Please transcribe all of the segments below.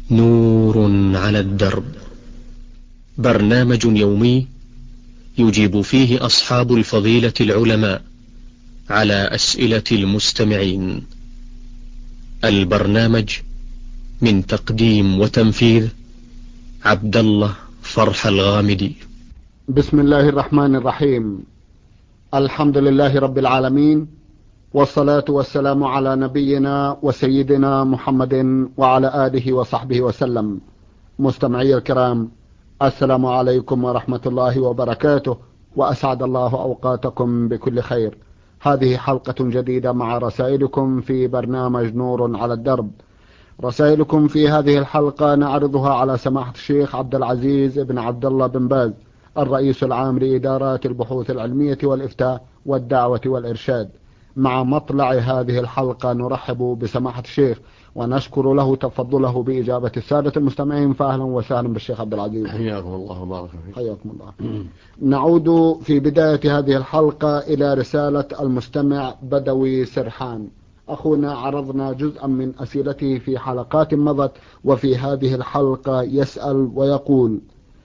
نور على الدرب، برنامج يومي يجيب فيه أصحاب الفضيلة العلماء على أسئلة المستمعين. البرنامج من تقديم وتنفيذ عبد الله فرح الغامدي. بسم الله الرحمن الرحيم. الحمد لله رب العالمين، والصلاة والسلام على نبينا وسيدنا محمد وعلى آله وصحبه وسلم. مستمعي الكرام، السلام عليكم ورحمة الله وبركاته، وأسعد الله أوقاتكم بكل خير. هذه حلقة جديدة مع رسائلكم في برنامج نور على الدرب. رسائلكم في هذه الحلقة نعرضها على سماحة الشيخ عبد العزيز بن عبد الله بن باز، الرئيس العام لإدارات البحوث العلمية والإفتاء والدعوة والإرشاد. مع مطلع هذه الحلقة نرحب بسماحة الشيخ ونشكر له تفضله بإجابة السادة المستمعين. فأهلا وسهلا بالشيخ عبد العزيز. حياكم الله وبارك فيك. حياكم الله. نعود في بداية هذه الحلقة إلى رسالة المستمع بدوي سرحان. أخونا عرضنا جزءا من أسئلته في حلقات مضت، وفي هذه الحلقة يسأل ويقول: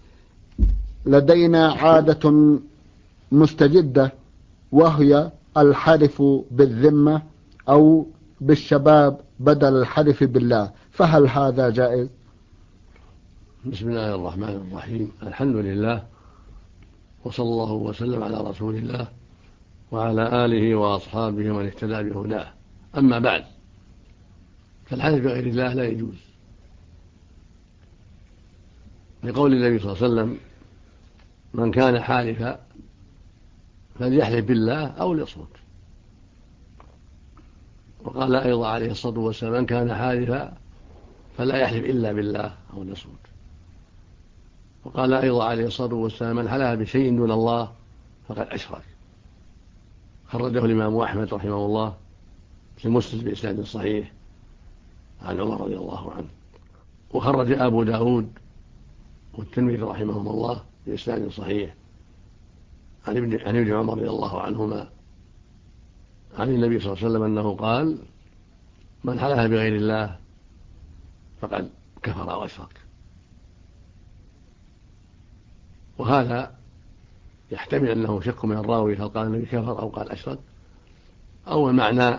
لدينا عادة مستجدة، وهي الحلف بالذمة أو بالشباب بدل الحلف بالله، فهل هذا جائز؟ بسم الله الرحمن الرحيم. الحمد لله، وصلى الله وسلم على رسول الله وعلى آله وأصحابه ومن اهتدى بهداه. أما بعد، فالحلف بغير الله لا يجوز، لقول النبي صلى الله عليه وسلم: من كان حالفا فليحلف بالله أو ليصمت. وقال أيضا عليه الصلاة والسلام: من كان حالفا فلا يحلف إلا بالله أو ليصمت. وقال أيضا عليه الصلاة والسلام: من حلف بشيء دون الله فقد أشرك. خرجه الإمام أحمد رحمه الله في مسلم بإسناد صحيح عن عمر رضي الله عنه. وخرج أبو داود والترمذي رحمهم الله بإسناد صحيح عن ابن عمر رضي الله عنهما عن النبي صلى الله عليه وسلم أنه قال: من حلف بغير الله فقد كفر وأشرك. وهذا يحتمل أنه شك من الراوي هل قال النبي كفر أو قال أشرك، أو المعنى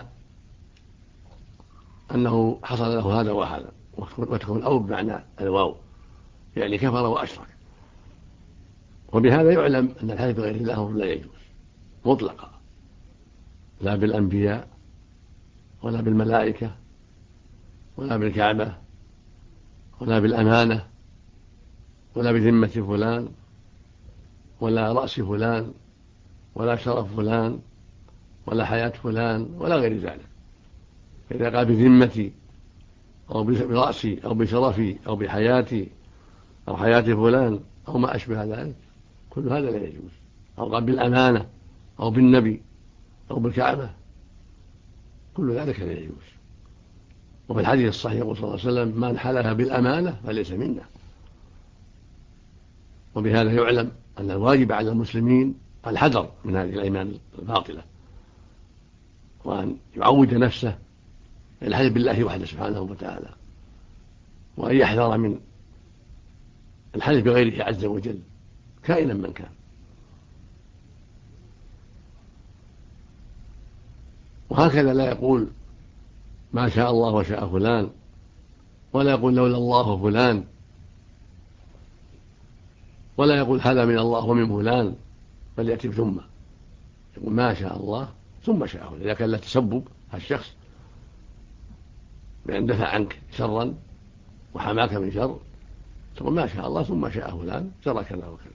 أنه حصل له هذا وهذا، وتكون أو بمعنى الواو، يعني كفر وأشرك. وبهذا يعلم أن الحلف بغير الله لا يجوز مطلقا، لا بالأنبياء ولا بالملائكة ولا بالكعبة ولا بالأمانة ولا بذمة فلان ولا رأس فلان ولا شرف فلان ولا حياة فلان ولا غير ذلك. إذا قال بذمتي أو برأسي أو بشرفي أو بحياتي أو حياة فلان أو ما أشبه ذلك، كل هذا لا يجوز. أو قال بالأمانة أو بالنبي أو بالكعبة، كل ذلك لا يجوز. وفي الحديث الصحيح صلى الله عليه وسلم: من حلف بالأمانة فليس منا. وبهذا يعلم أن الواجب على المسلمين الحذر من هذه الأيمان الباطلة، وأن يعود نفسه الحلف بالله وحده سبحانه وتعالى، وأن يحذر من الحلف بغيره عز وجل كائنا من كان. وهكذا لا يقول ما شاء الله وشاء فلان، ولا يقول لولا الله فلان، ولا يقول هذا من الله ومن فلان، بل يأتي ثم يقول ما شاء الله ثم شاء فلان. إذا كان له تسبب الشخص بأن دفع عنك شرا وحماك من شر، تقول ما شاء الله ثم شاء فلان جرى كذا وكذا.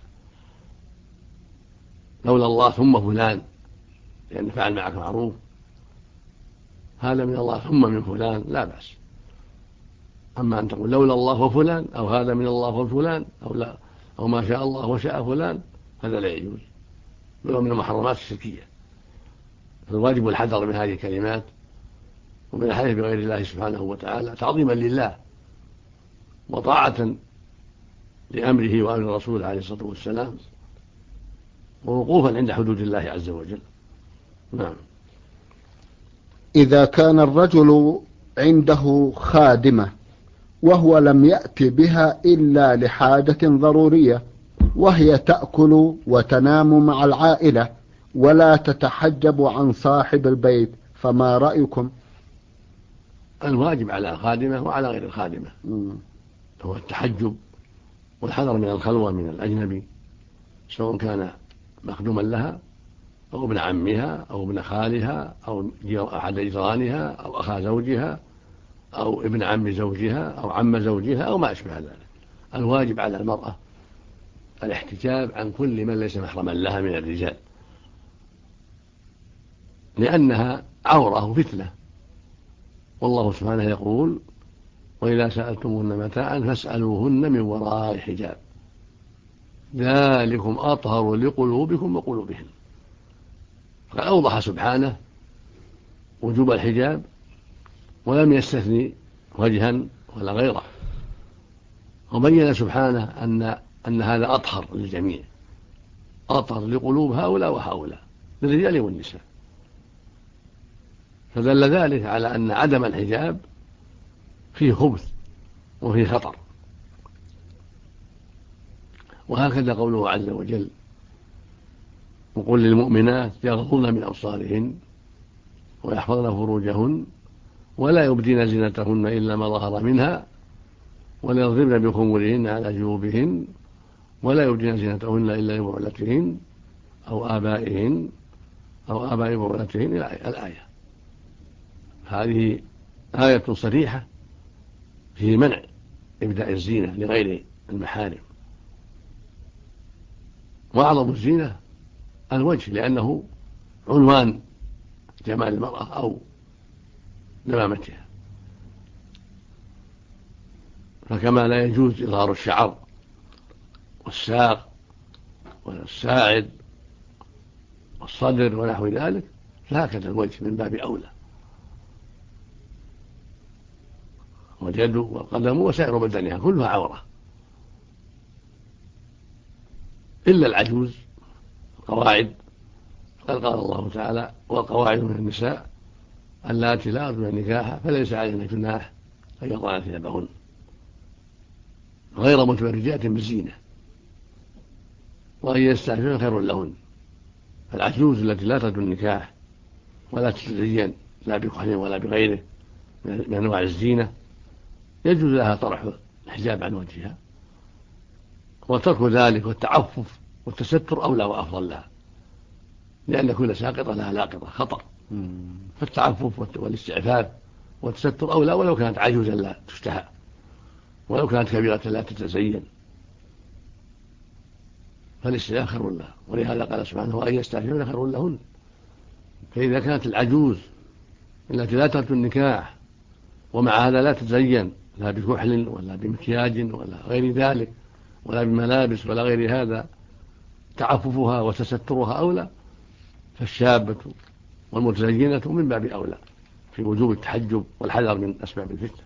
لولا الله ثم فلان لأن فعل معك معروف، هذا من الله ثم من فلان لا بأس. أما أن تقول لولا الله وفلان أو هذا من الله وفلان أو لا أو ما شاء الله وشاء فلان، هذا لا يجوز، بل من المحرمات الشركية. فالواجب الحذر من هذه الكلمات ومن الحلف بغير الله سبحانه وتعالى تعظيما لله وطاعة لأمره وأمر رسوله عليه الصلاة والسلام، ووقوفا عند حدود الله عز وجل. نعم. إذا كان الرجل عنده خادمة وهو لم يأت بها إلا لحاجة ضرورية، وهي تأكل وتنام مع العائلة ولا تتحجب عن صاحب البيت، فما رأيكم؟ الواجب على الخادمة وعلى غير الخادمة هو التحجب والحذر من الخلوة من الأجنبي، سواء كان مخدوما لها أو ابن عمها أو ابن خالها أو أحد جيرانها أو أخا زوجها أو ابن عم زوجها أو عم زوجها أو ما أشبه ذلك. الواجب على المرأة الاحتجاب عن كل من ليس محرما لها من الرجال، لأنها عورة فتنة، والله سبحانه يقول: وإذا سألتموهن متاعا فاسألوهن من وراء حجاب ذلكم أطهر لقلوبكم وقلوبهن. فقد أوضح سبحانه وجوب الحجاب ولم يستثني وجها ولا غيره، وبين سبحانه أن هذا أطهر للجميع، أطهر لقلوب هؤلاء وهؤلاء، للرجال والنساء. فدل ذلك على أن عدم الحجاب فيه خبث وفيه خطر. وهكذا قوله عز وجل: وقل للمؤمنات يغضضن من أبصارهن ويحفظن فروجهن ولا يبدين زينتهن إلا ما ظهر منها وليضربن بخمرهن على جيوبهن ولا يبدين زينتهن إلا لبعولتهن أو آبائهن أو آباء بعولتهن إلى الآية. هذه آية صريحة في منع إبداء الزينة لغير المحارم. وأعظم الزينة الوجه، لأنه عنوان جمال المرأة أو دمامتها، فكما لا يجوز إظهار الشعر والساق والساعد والصدر ونحو ذلك، فهكذا الوجه من باب أولى، واليد والقدم وسائر بدنها كلها عورة إلا العجوز القواعد. قد قال الله تعالى: والقواعد من النساء اللاتي لا يرجون النكاح فليس عليهن جناح أن يضعن ثيابهن غير متبرجات بالزينة وأن يستعففن خير لهن. العجوز التي لا ترجو النكاح ولا تتزين لا بكحل ولا بغيره من أنواع الزينة يجوز لها طرح الحجاب عن وجهها، وترك ذلك والتعفف والتستر أولى وأفضل لها، لأن كل ساقطة لها لاقطة خطر. فالتعفف والاستعفاف والتستر أولى، ولو كانت عجوزا لا تشتهى، ولو كانت كبيرة لا تتزين، فالاستعفاف خير لها. ولهذا قال سبحانه: وأن يستعففن خير لهن. فإذا كانت العجوز التي لا ترجو النكاح ومع هذا لا تتزين لا بكحل ولا بمكياج ولا غير ذلك ولا بملابس ولا غير هذا، تعففها وتسترها أولى، فالشابة والمتزينة من باب أولى في وجوب التحجب والحذر من أسباب الفتنة.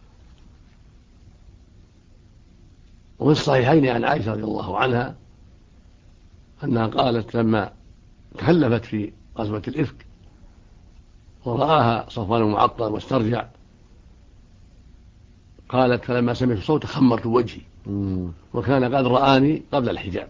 وفي الصحيحين عن عائشة رضي الله عنها أنها قالت لما تخلفت في غزوة الإفك ورآها صفوان المعطل واسترجع، قالت: فلما سمعت صوت خمرت وجهي وكان قد رآني قبل الحجاب.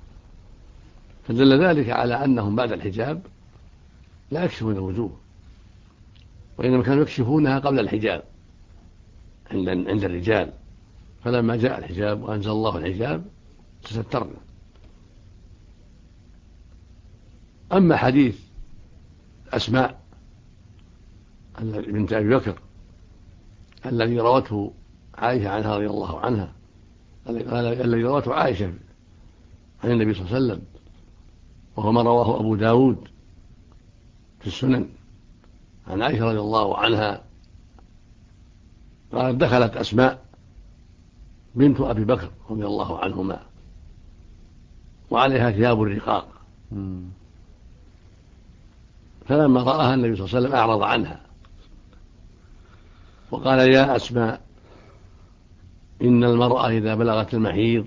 فدل ذلك على أنهم بعد الحجاب لا يكشفون الوجوه، وإنما كانوا يكشفونها قبل الحجاب عند الرجال، فلما جاء الحجاب وأنزل الله الحجاب تسترنا. أما حديث أسماء بنت أبي بكر الذي روته عائشة عنها رضي الله عنها، الذي روته عائشة عن النبي صلى الله عليه وسلم، وهو ما رواه أبو داود في السنن عن عائشة رضي الله عنها قالت: دخلت أسماء بنت أبي بكر رضي الله عنهما وعليها ثياب الرقاق، فلما رآها النبي صلى الله عليه وسلم أعرض عنها وقال: يا أسماء، إن المرأة إذا بلغت المحيض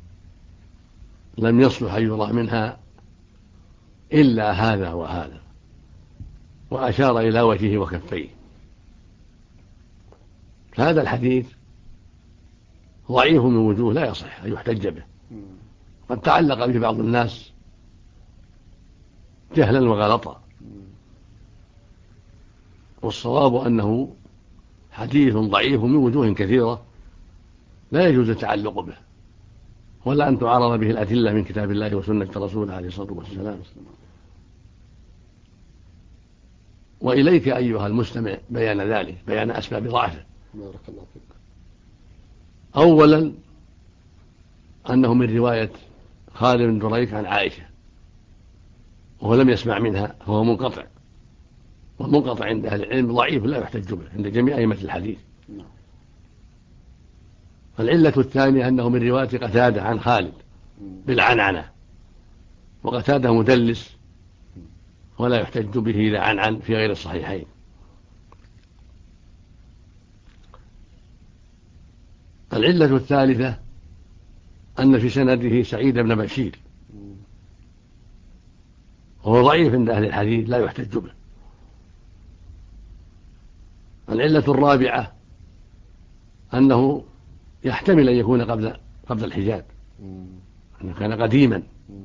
لم يصلح أن يرى منها إلا هذا وهذا، وأشار إلى وجهه وكفيه. فهذا الحديث ضعيف من وجوه لا يصح أن يحتج به، قد تعلق به بعض الناس جهلا وغلطا، والصواب أنه حديث ضعيف من وجوه كثيرة لا يجوز التعلق به، ولا أن تعارض به الأدلة من كتاب الله وسنة رسوله عليه الصلاة والسلام. وإليك أيها المستمع بيان ذلك، بيان أسباب ضعفه. بارك الله فيك. أولا أنه من رواية خالد بن دريك عن عائشة وهو لم يسمع منها، فهو منقطع، والمنقطع عند أهل العلم ضعيف لا يحتج به عند جميع أئمة الحديث. العلة الثانية أنه من رواية قتادة عن خالد بالعنعنة، وقتادة مدلس ولا يحتج به إذا عنعن في غير الصحيحين. العلة الثالثة أن في سنده سعيد بن بشير وهو ضعيف عند أهل الحديث لا يحتج به. العلة الرابعة أنه يحتمل أن يكون قبل الحجاب، أنه كان قديما،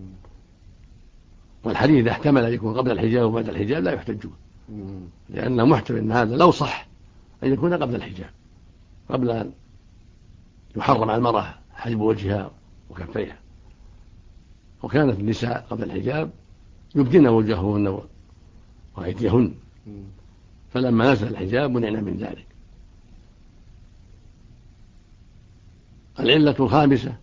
والحديث إذا احتمل أن يكون قبل الحجاب وبعد الحجاب لا يحتج به، لأنه محتمل أن هذا لو صح أن يكون قبل الحجاب، قبل أن يحرم على المرأة حجب وجهها وكفيها، وكانت النساء قبل الحجاب يبدين وجههن وأيديهن، فلما نزل الحجاب منعنا من ذلك. العلة الخامسة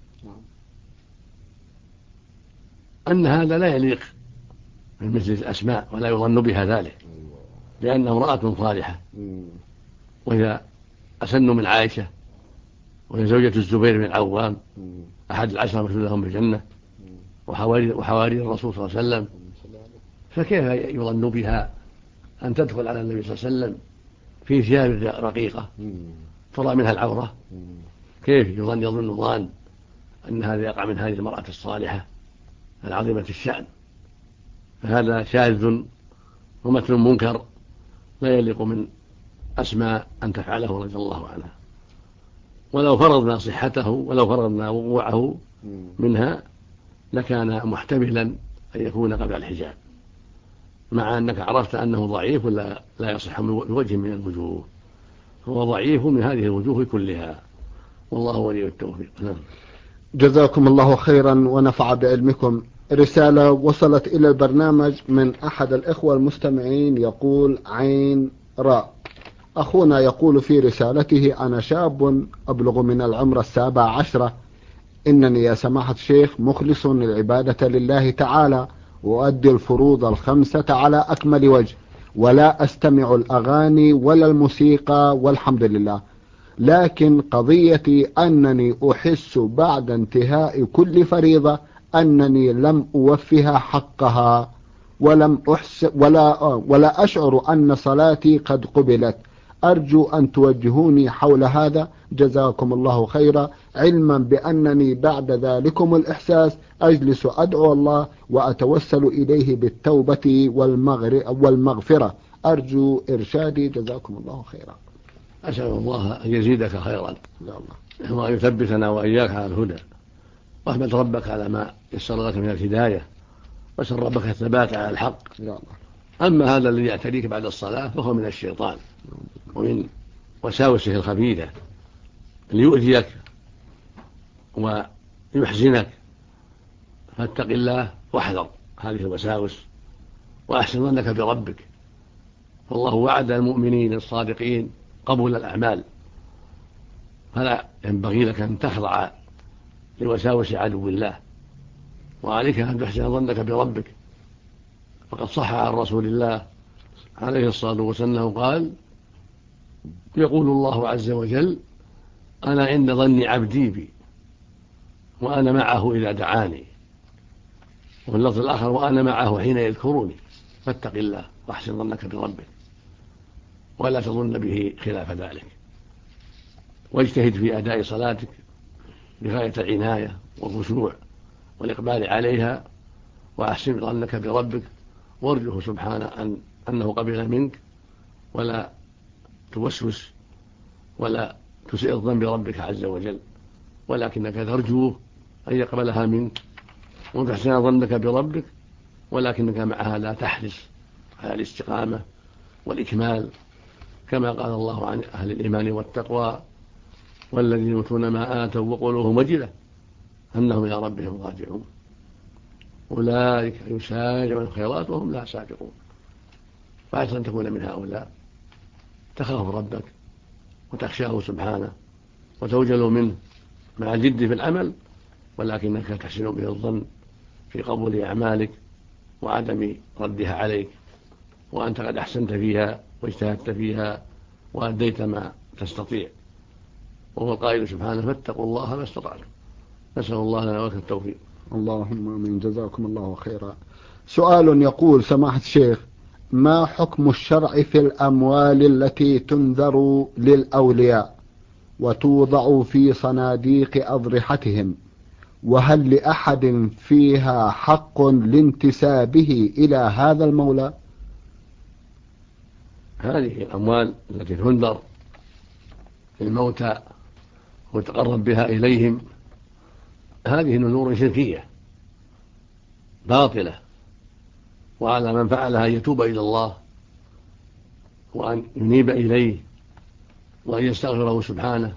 أن هذا لا يليق من مثل الأسماء ولا يظن بها ذلك، لأنها امرأة صالحة، وهي أسن من عائشة، وهي زوجة الزبير بن العوام أحد العشرة المبشورين لهم بالجنة وحواري الرسول صلى الله عليه وسلم، فكيف يظن بها أن تدخل على النبي صلى الله عليه وسلم في ثياب رقيقة ترى منها العورة؟ كيف يظن ظان أن هذا يقع من هذه المرأة الصالحة العظيمة الشأن؟ فهذا شاذ ومثل منكر لا يليق من أسماء أن تفعله رضي الله عنها. ولو فرضنا صحته ولو فرضنا وقوعه منها لكان محتملا أن يكون قبل الحجاب، مع أنك عرفت أنه ضعيف ولا لا يصح بوجه من الوجوه، هو ضعيف من هذه الوجوه كلها، والله ولي التوفيق. جزاكم الله خيرا ونفع بعلمكم. رسالة وصلت إلى البرنامج من أحد الإخوة المستمعين يقول عين راء. أخونا يقول في رسالته: أنا شاب أبلغ من العمر 17، إنني يا سماحة الشيخ مخلص العبادة لله تعالى، وأؤدي الفروض ال5 على أكمل وجه، ولا أستمع الأغاني ولا الموسيقى والحمد لله. لكن قضيتي أنني أحس بعد انتهاء كل فريضة أنني لم أوفها حقها، ولا أشعر أن صلاتي قد قبلت. أرجو أن توجهوني حول هذا، جزاكم الله خيرا، علما بأنني بعد ذلكم الإحساس أجلس أدعو الله وأتوسل إليه بالتوبة والمغفرة. أرجو إرشادي، جزاكم الله خيرا. أسأل الله أن يزيدك خيرا وأن يثبتنا وإياك على الهدى، واحمد ربك على ما يسر لك من الهداية، واسأل ربك الثبات على الحق. أما هذا الذي يعتريك بعد الصلاة فهو من الشيطان ومن وساوسه الخبيثة ليؤذيك ويحزنك، فاتق الله واحذر هذه الوساوس، وأحسن ظنك بربك، فالله وعد المؤمنين الصادقين قبول الأعمال، فلا ينبغي لك أن تخضع لوساوس عدو الله، وعليك أن تحسن ظنك بربك. فقد صح عن رسول الله عليه الصلاة والسلام قال: يقول الله عز وجل: أنا عند ظن عبدي بي وأنا معه إذا دعاني، وفي اللفظ الآخر: وأنا معه حين يذكرني. فاتق الله واحسن ظنك بربك، ولا تظن به خلاف ذلك، واجتهد في أداء صلاتك بغاية العناية والخشوع والإقبال عليها، وأحسن ظنك بربك، وارجه سبحانه أنه قبل منك، ولا توسوس ولا تسيء الظن بربك عز وجل، ولكنك ترجوه أن يقبلها منك وتحسن ظنك بربك، ولكنك معها لا تحرص على الاستقامة والإكمال، كما قال الله عن أهل الإيمان والتقوى: والذين يؤتون ما آتوا وقلوبهم وجلة أنهم إلى ربهم راجعون، أولئك يسارعون الخيرات وهم لا سابقون. فعسى أن تكون من هؤلاء، تخاف ربك وتخشاه سبحانه وتوجل منه مع الجد في العمل، ولكنك تحسن به الظن في قبول أعمالك وعدم ردها عليك، وأنت قد أحسنت فيها واجتهدت فيها وأديت ما تستطيع. وهو القائل سبحانه: فاتقوا الله ما استطعتم. نسأل الله لنا ولك التوفيق. اللهم آمين. جزاكم الله خيرا. سؤال يقول: سماحة الشيخ، ما حكم الشرع في الأموال التي تنذر للأولياء وتوضع في صناديق أضرحتهم، وهل لأحد فيها حق لانتسابه إلى هذا المولى؟ هذه الأموال التي تنذر للموتى وتقرب بها إليهم هذه نذور شركية باطلة، وعلى من فعلها أن يتوب إلى الله وأن ينيب إليه وأن يستغفره سبحانه،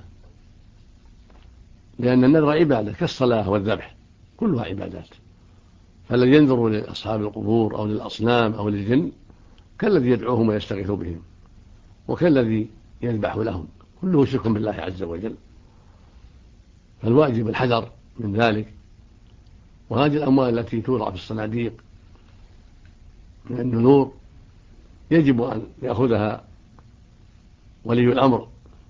لأن النذر عبادة كالصلاة والذبح كلها عبادات. فالذي ينذر لأصحاب القبور أو للأصنام أو للجن كالذي يدعوهم ويستغيث بهم، وكالذي يذبح لهم، كله شرك بالله عز وجل. فالواجب الحذر من ذلك. وهذه الأموال التي توضع في الصناديق من النذور يجب أن يأخذها ولي الأمر،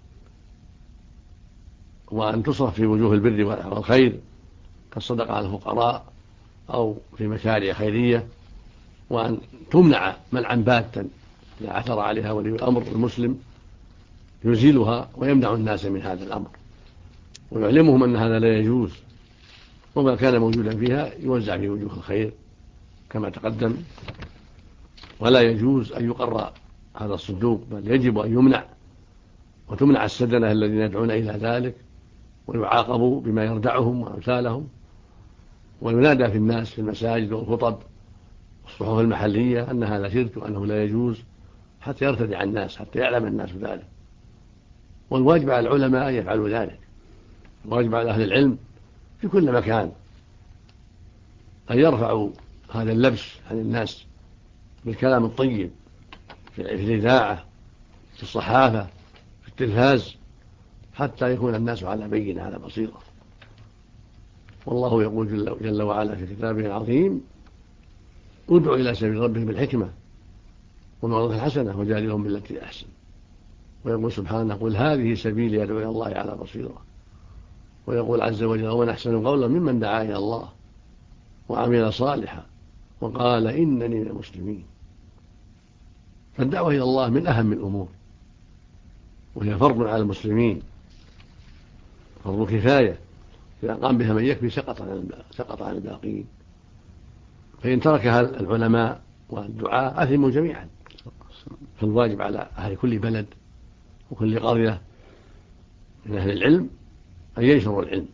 وأن تصرف في وجوه البر والخير كالصدقة على الفقراء أو في مشاريع خيرية، وأن تمنع منعا باتا إذا عثر عليها ولي الأمر المسلم يزيلها ويمنع الناس من هذا الأمر ويعلمهم أن هذا لا يجوز، وما كان موجودا فيها يوزع في وجوه الخير كما تقدم. ولا يجوز أن يقر هذا الصندوق، بل يجب أن يمنع، وتمنع السدنة الذين يدعون إلى ذلك ويعاقبوا بما يردعهم وأمثالهم، وينادى في الناس في المساجد والخطب والصحف المحلية أن هذا شرك وأنه لا يجوز، حتى يرتدع الناس، حتى يعلم الناس ذلك. والواجب على العلماء أن يفعلوا ذلك، الواجب على أهل العلم في كل مكان أن يرفعوا هذا اللبس عن الناس بالكلام الطيب في الإذاعة، في الصحافة، في التلفاز، حتى يكون الناس على بينة على بصيرة. والله يقول جل وعلا في كتابه العظيم: ادع إلى سبيل ربك بالحكمة والموعظة الحسنة وجادلهم بالتي أحسن. ويقول سبحانه: قل هذه سبيلي أدعو إلى الله على بصيرة. ويقول عز وجل: ومن أحسن قولا ممن دعا إلى الله وعمل صالحا وقال إنني من المسلمين. فالدعوة إلى الله من أهم الأمور، وهي فرض على المسلمين، فرض كفاية، إذا قام بها من يكفي سقط عن الباقين. فإن تركها العلماء والدعاء أثموا جميعا. فالواجب على أهل كل بلد وكل قرية من أهل العلم أن ينشروا العلم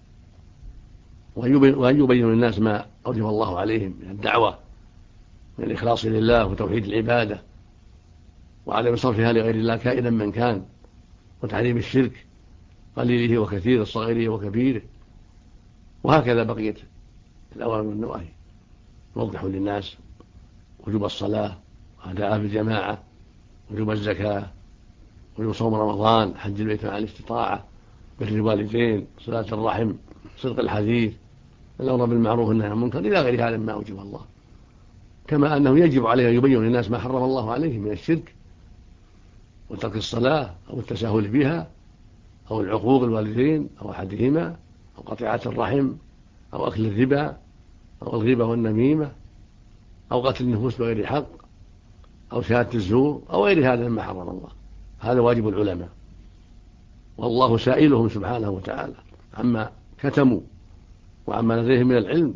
وأن يبينوا للناس ما أوجب الله عليهم من الدعوة، من الإخلاص لله وتوحيد العبادة وعدم صرفها لغير الله كائنا من كان، وتحريم الشرك قليله وكثيره، صغيره وكبيره. وهكذا بقية الأوامر والنواهي، يوضحوا للناس وجوب الصلاة وأداءها بالجماعة، وجوب الزكاة، وجوب صوم رمضان، حج البيت مع الاستطاعة، بر الوالدين، صلاة الرحم، صدق الحديث، الأمر بالمعروف والنهي عن المنكر، إلى غير هذا مما أوجب الله. كما أنه يجب عليه أن يبين للناس ما حرم الله عليهم من الشرك وترك الصلاة أو التساهل بها أو العقوق الوالدين أو أحدهما أو قطيعة الرحم أو أكل الربا أو الغيبة والنميمة أو قتل النفوس بغير حق أو شهادة الزور أو غير هذا مما حرم الله. هذا واجب العلماء، والله سائلهم سبحانه وتعالى عما كتموا وعما لديهم من العلم.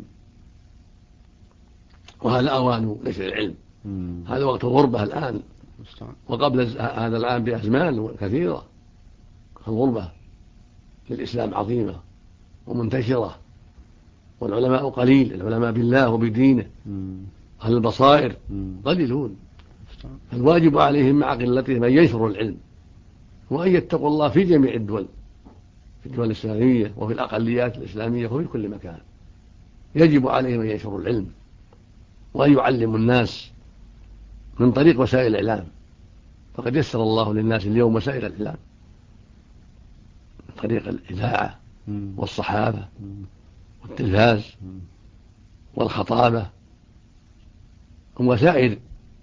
وهذا أوان نشر العلم، هذا وقت الغربة الآن، وقبل هذا الآن بأزمان كثيرة الغربة للإسلام عظيمة ومنتشرة، والعلماء قليل، العلماء بالله وبدينه أهل البصائر قليلون. الواجب عليهم مع قلتهم أن ينشروا العلم وأن يتقوا الله في جميع الدول، في الدول الإسلامية وفي الأقليات الإسلامية وفي كل مكان. يجب عليهم أن ينشروا العلم وأن يعلموا الناس من طريق وسائل الإعلام، فقد يسر الله للناس اليوم وسائل الإعلام من طريق الإذاعة والصحافة والتلفاز والخطابة وسائر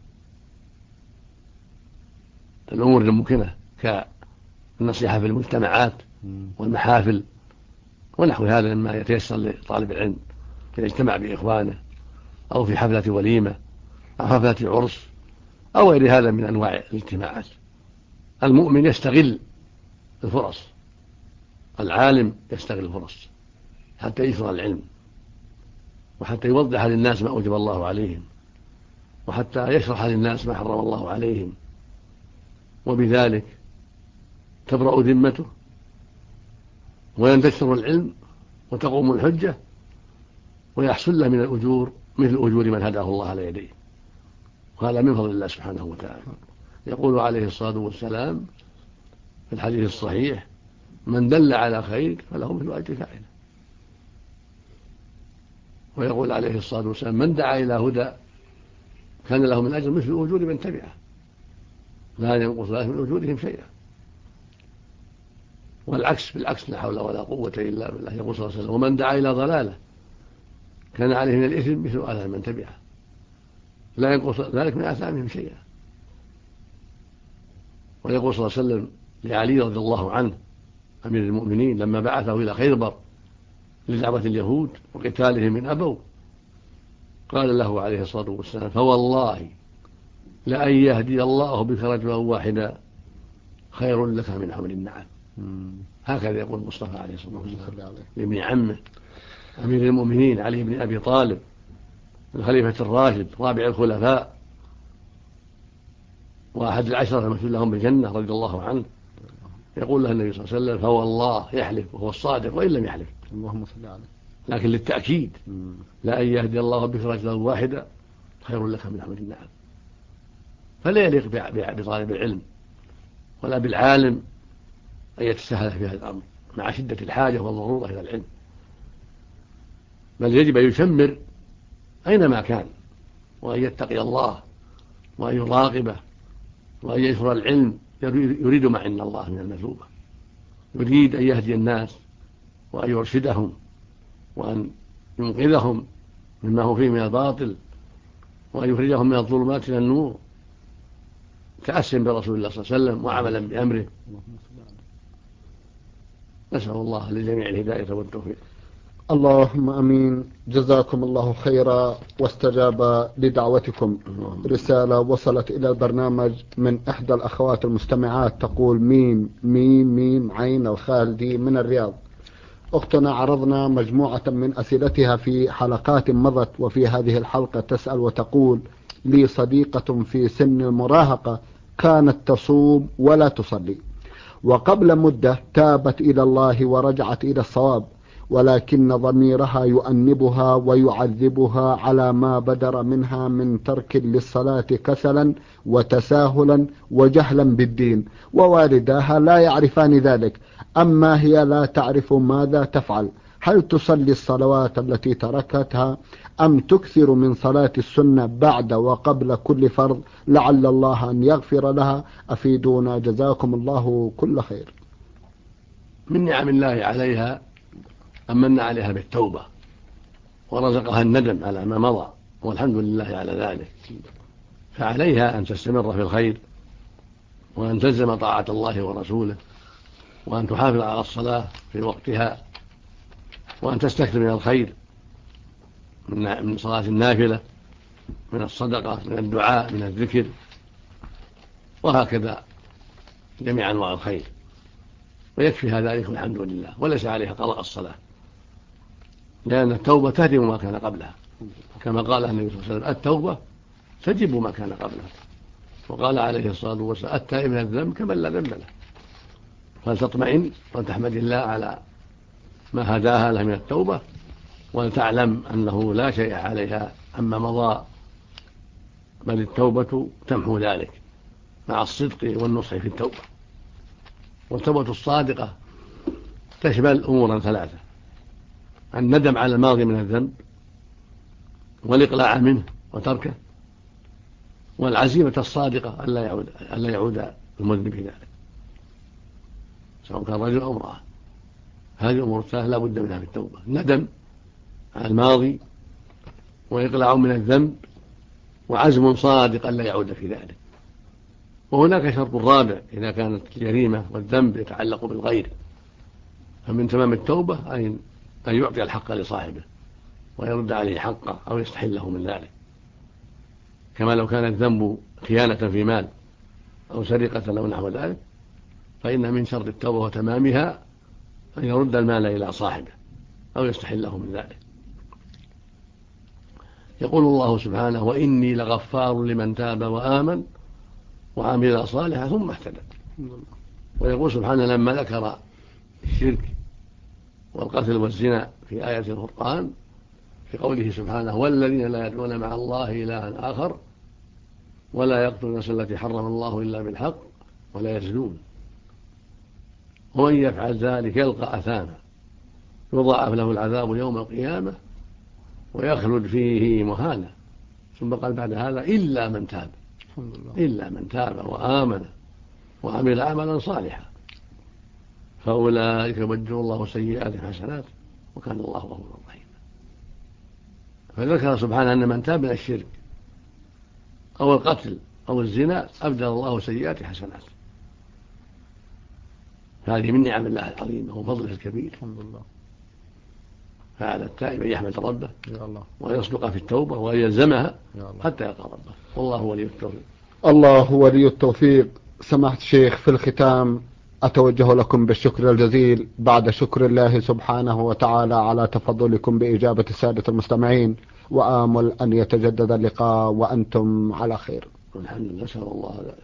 الأمور الممكنة كالنصيحة في المجتمعات والمحافل ونحو هذا مما يتيسر لطالب العلم إذا اجتمع بإخوانه أو في حفلة وليمة أو حفلة عرس أو غير هذا من أنواع الاجتماعات. المؤمن يستغل الفرص، العالم يستغل الفرص حتى يشرع العلم وحتى يوضح للناس ما أوجب الله عليهم وحتى يشرح للناس ما حرم الله عليهم، وبذلك تبرأ ذمته وينتشر العلم وتقوم الحجة ويحصل له من الأجور مثل أجور من هداه الله على يديه، وهذا من فضل الله سبحانه وتعالى. يقول عليه الصلاة والسلام في الحديث الصحيح: من دل على خير فله مثل أجر فاعله. ويقول عليه الصلاة والسلام: من دعا إلى هدى كان له من أجر مثل أجور من تبعه لا ينقص ذلك من أجورهم شيئا. والعكس بالعكس، لا حول ولا قوة إلا بالله. يقول صلى الله عليه وسلم: ومن دعا إلى ضلالة كان عليه من الإثم مثل آثام من تبعه لا ينقص ذلك من آثامهم شيئا. ويقول صلى الله عليه وسلم لعلي رضي الله عنه أمير المؤمنين لما بعثه إلى خيبر لدعوة اليهود وقتالهم من أبوا، قال له عليه الصلاة والسلام: فوالله لأن يهدي الله بك رجلا واحدا خير لك من حمر النعم. هكذا يقول المصطفى عليه الصلاة والسلام لابن عمه أمير المؤمنين علي بن أبي طالب الخليفة الراشد رابع الخلفاء وأحد العشرة المشهود لهم بالجنة رضي الله عنه. يقول له النبي صلى الله عليه وسلم: فوالله، يحلف وهو الصادق وإن لم يحلف، اللهم صل عليه، لكن للتأكيد: لأن يهدي الله بك رجلا واحدا خير لك من حمر النعم. فلا يليق بطالب العلم ولا بالعالم أن يتساهل في هذا الأمر مع شدة الحاجة والضرورة إلى العلم، بل يجب أن يشمر أينما كان وأن يتقي الله وأن يراقبه وأن ينشر العلم. يريد ما عند الله من المثوبة، يريد أن يهدي الناس وأن يرشدهم وأن ينقذهم مما هو فيه من الباطل وأن يخرجهم من الظلمات إلى النور، تأسيا برسول الله صلى الله عليه وسلم وعملا بأمره. نسأل الله للجميع الهداية والتوفيق. اللهم أمين. جزاكم الله خيرا واستجاب لدعوتكم. رسالة وصلت إلى البرنامج من إحدى الأخوات المستمعات تقول: ميم ميم ميم عين الخالدي من الرياض. أختنا عرضنا مجموعة من أسئلتها في حلقات مضت، وفي هذه الحلقة تسأل وتقول: لي صديقة في سن المراهقة كانت تصوم ولا تصلي، وقبل مدة تابت إلى الله ورجعت إلى الصواب، ولكن ضميرها يؤنبها ويعذبها على ما بدر منها من ترك للصلاة كسلا وتساهلا وجهلا بالدين، ووالداها لا يعرفان ذلك، أما هي لا تعرف ماذا تفعل. هل تصلي الصلوات التي تركتها أم تكثر من صلاة السنة بعد وقبل كل فرض، لعل الله أن يغفر لها؟ أفيدونا جزاكم الله كل خير. من نعم الله عليها أمن عليها بالتوبة ورزقها الندم على ما مضى، والحمد لله على ذلك. فعليها أن تستمر في الخير وأن تلزم طاعة الله ورسوله وأن تحافظ على الصلاة في وقتها وأن تستكثر من الخير من صلاة النافلة، من الصدقة، من الدعاء، من الذكر، وهكذا جميع أنواع الخير، ويكفيها ذلك والحمد لله. وليس عليها قضاء الصلاة، لأن التوبة تهدم ما كان قبلها، كما قال النبي صلى الله عليه وسلم: التوبة تجب ما كان قبلها. وقال عليه الصلاة والسلام: التائب من الذنب كمن لا ذنب له. فلتطمئن وتحمد الله على ما هداها له من التوبة، ولتعلم أنه لا شيء عليها عما مضى، بل التوبة تمحو ذلك مع الصدق والنصح في التوبة. والتوبة الصادقة تشمل أمورا ثلاثة: الندم على الماضي من الذنب، والإقلاع منه وتركه، والعزيمة الصادقة ألا يعود المذنب في ذلك، سواء كان رجل أو امرأة. هذه الأمور الثلاثة لا بد منها في التوبة: الندم على الماضي، وإقلاع من الذنب، وعزم صادق ألا يعود في ذلك. وهناك شرط رابع: إذا كانت الجريمة والذنب يتعلق بالغير، فمن تمام التوبة أن يعطي الحق لصاحبه ويرد عليه حقه أو يستحله من ذلك، كما لو كان الذنب خيانة في مال أو سرقة أو نحو ذلك، فإن من شرط التوبة وتمامها أن يرد المال إلى صاحبه أو يستحله من ذلك. يقول الله سبحانه: وإني لغفار لمن تاب وآمن وعمل صالحا ثم اهتدى. ويقول سبحانه لما ذكر الشرك والقتل والزنا في آية القرآن في قوله سبحانه: والذين لا يدعون مع الله إلها آخر ولا يقتلون النفس التي حرم الله إلا بالحق ولا يزنون ومن يفعل ذلك يلقى أثاما يضاعف له العذاب يوم القيامة ويخلد فيه مهانا. ثم قال بعد هذا: إلا من تاب وآمن وعمل عملا صالحا فأولئك يبدل الله سيئات حسنات وكان الله غفورا رحيما. فذكر سبحانه أن من تاب من الشرك أو القتل أو الزنا أبدل الله سيئات حسنات. هذه من نعم الله العظيمة وفضله الكبير. الحمد لله. فعلى التائب أن يحمد ربه ويصدق في التوبة ويلزمها حتى يلقى ربه، والله ولي التوفيق. الله ولي التوفيق. سماحة الشيخ، في الختام أتوجه لكم بالشكر الجزيل بعد شكر الله سبحانه وتعالى على تفضلكم بإجابة السادة المستمعين، وآمل أن يتجدد اللقاء وأنتم على خير. الحمد لله، نسأل الله ذلك.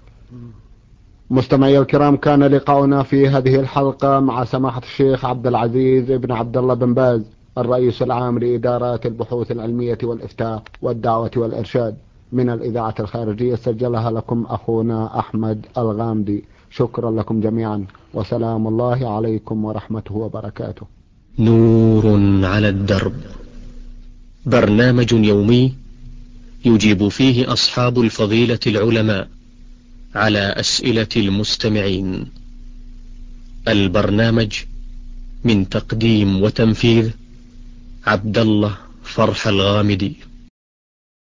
مستمعي الكرام، كان لقاؤنا في هذه الحلقة مع سماحة الشيخ عبد العزيز بن عبد الله بن باز، الرئيس العام لإدارات البحوث العلمية والإفتاء والدعوة والإرشاد من الإذاعة الخارجية، سجلها لكم أخونا أحمد الغامدي. شكرا لكم جميعا، وسلام الله عليكم ورحمته وبركاته. نور على الدرب، برنامج يومي يجيب فيه أصحاب الفضيلة العلماء على أسئلة المستمعين. البرنامج من تقديم وتنفيذ عبد الله فرح الغامدي.